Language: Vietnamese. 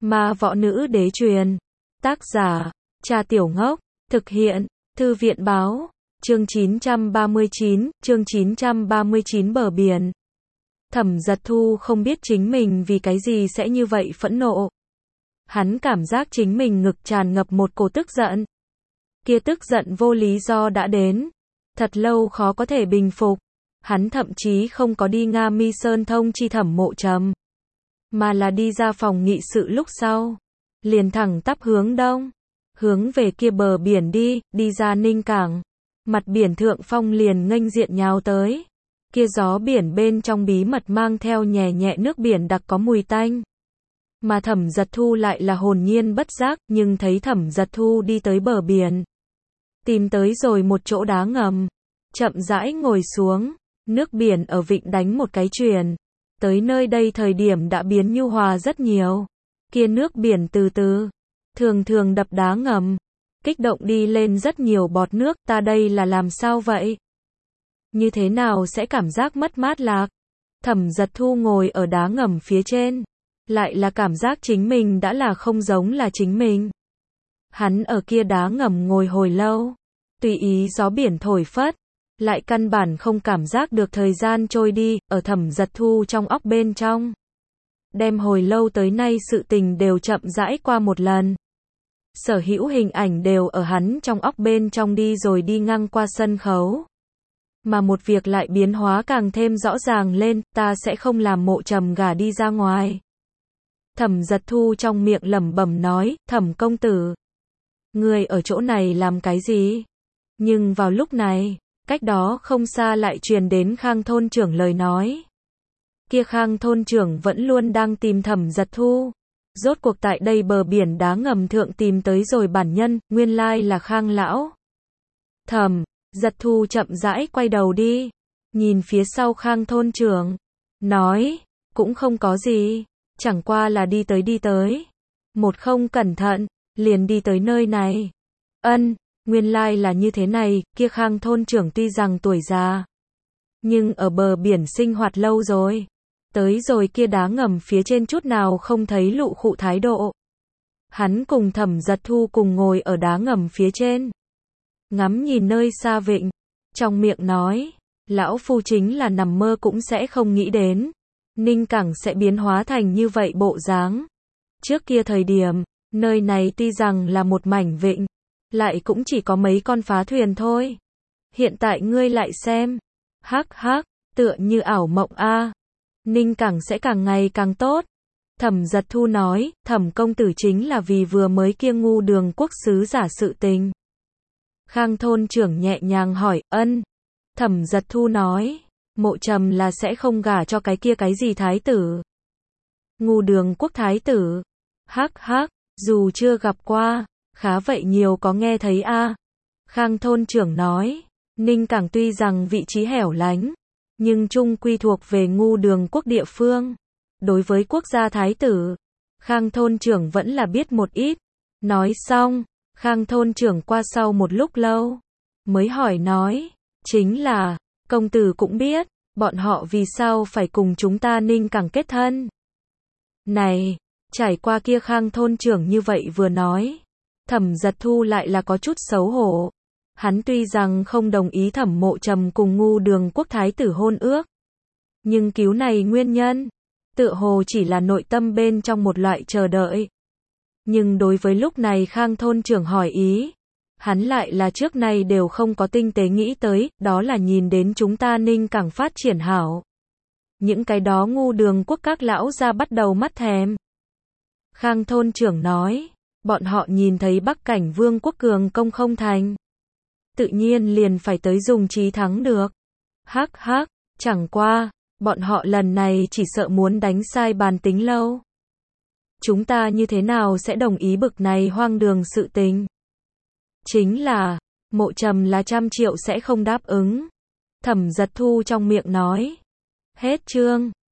Ma võ nữ đế truyền. Tác giả, Cha Tiểu Ngốc. Thực hiện, Thư viện báo. Chương 939, bờ biển. Thẩm Giật Thu không biết chính mình vì cái gì sẽ như vậy phẫn nộ. Hắn cảm giác chính mình ngực tràn ngập một cổ tức giận. Kia tức giận vô lý do đã đến. Thật lâu khó có thể bình phục. Hắn thậm chí không có đi Nga Mi Sơn thông chi Thẩm Mộ Trầm, mà là đi ra phòng nghị sự lúc sau. Liền thẳng tắp hướng đông. Hướng về kia bờ biển đi ra Ninh Cảng. Mặt biển thượng phong liền nghênh diện nhào tới. Kia gió biển bên trong bí mật mang theo nhẹ nhẹ nước biển đặc có mùi tanh. Mà Thẩm Giật Thu lại là hồn nhiên bất giác, nhưng thấy Thẩm Giật Thu đi tới bờ biển. Tìm tới rồi một chỗ đá ngầm. Chậm rãi ngồi xuống. Nước biển ở vịnh đánh một cái chuyền. Tới nơi đây thời điểm đã biến nhu hòa rất nhiều. Kia nước biển từ từ, thường thường đập đá ngầm. Kích động đi lên rất nhiều bọt nước, ta đây là làm sao vậy? Như thế nào sẽ cảm giác mất mát lạc? Thẩm Giật Thu ngồi ở đá ngầm phía trên. Lại là cảm giác chính mình đã là không giống là chính mình. Hắn ở kia đá ngầm ngồi hồi lâu. Tùy ý gió biển thổi phất. Lại căn bản không cảm giác được thời gian trôi đi, ở Thẩm Giật Thu trong óc bên trong. Đem hồi lâu tới nay sự tình đều chậm rãi qua một lần. Sở hữu hình ảnh đều ở hắn trong óc bên trong đi rồi đi ngang qua sân khấu. Mà một việc lại biến hóa càng thêm rõ ràng lên, ta sẽ không làm Mộ Trầm gả đi ra ngoài. Thẩm Giật Thu trong miệng lẩm bẩm nói, Thẩm công tử. Người ở chỗ này làm cái gì? Nhưng vào lúc này, cách đó không xa lại truyền đến Khang thôn trưởng lời nói. Kia Khang thôn trưởng vẫn luôn đang tìm Thẩm Giật Thu. Rốt cuộc tại đây bờ biển đá ngầm thượng tìm tới rồi bản nhân, nguyên lai là Khang lão. Thẩm Giật Thu chậm rãi quay đầu đi. Nhìn phía sau Khang thôn trưởng. Nói, cũng không có gì. Chẳng qua là đi tới. Một không cẩn thận, liền đi tới nơi này. Nguyên lai là như thế này, kia Khang thôn trưởng tuy rằng tuổi già. Nhưng ở bờ biển sinh hoạt lâu rồi. Tới rồi kia đá ngầm phía trên chút nào không thấy lụ khụ thái độ. Hắn cùng Thẩm Giật Thu cùng ngồi ở đá ngầm phía trên. Ngắm nhìn nơi xa vịnh. Trong miệng nói, lão phu chính là nằm mơ cũng sẽ không nghĩ đến. Ninh Cảng sẽ biến hóa thành như vậy bộ dáng. Trước kia thời điểm, nơi này tuy rằng là một mảnh vịnh. Lại cũng chỉ có mấy con phá thuyền thôi. Hiện tại ngươi lại xem. Hắc, tựa như ảo mộng a. Ninh Cảng sẽ càng ngày càng tốt. Thẩm Giật Thu nói, Thẩm công tử chính là vì vừa mới kia ngu đường quốc sứ giả sự tình. Khang thôn trưởng nhẹ nhàng hỏi, Thẩm Giật Thu nói, Mộ Trầm là sẽ không gả cho cái kia cái gì thái tử. Ngu đường quốc thái tử. Hắc, dù chưa gặp qua, khá vậy nhiều có nghe thấy a. Khang thôn trưởng nói, Ninh Cảng tuy rằng vị trí hẻo lánh, nhưng chung quy thuộc về ngu đường quốc địa phương. Đối với quốc gia thái tử, Khang thôn trưởng vẫn là biết một ít. Nói xong, Khang thôn trưởng qua sau một lúc lâu, mới hỏi nói, chính là, công tử cũng biết, bọn họ vì sao phải cùng chúng ta Ninh Cảng kết thân. Này, trải qua kia Khang thôn trưởng như vậy vừa nói, Thẩm Giật Thu lại là có chút xấu hổ. Hắn tuy rằng không đồng ý Thẩm Mộ Trầm cùng ngu đường quốc thái tử hôn ước. Nhưng cứu này nguyên nhân, tựa hồ chỉ là nội tâm bên trong một loại chờ đợi. Nhưng đối với lúc này Khang thôn trưởng hỏi ý, hắn lại là trước nay đều không có tinh tế nghĩ tới, đó là nhìn đến chúng ta Ninh Cảng phát triển hảo. Những cái đó ngu đường quốc các lão ra bắt đầu mắt thèm. Khang thôn trưởng nói, bọn họ nhìn thấy Bắc Cảnh Vương quốc cường công không thành. Tự nhiên liền phải tới dùng trí thắng được. Hắc, chẳng qua, bọn họ lần này chỉ sợ muốn đánh sai bàn tính lâu. Chúng ta như thế nào sẽ đồng ý bực này hoang đường sự tình? Chính là, Mộ Trầm là 100 triệu sẽ không đáp ứng. Thẩm Giật Thu trong miệng nói. Hết chương.